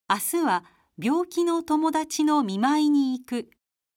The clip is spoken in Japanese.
明日は病気の友達の見舞いに行く。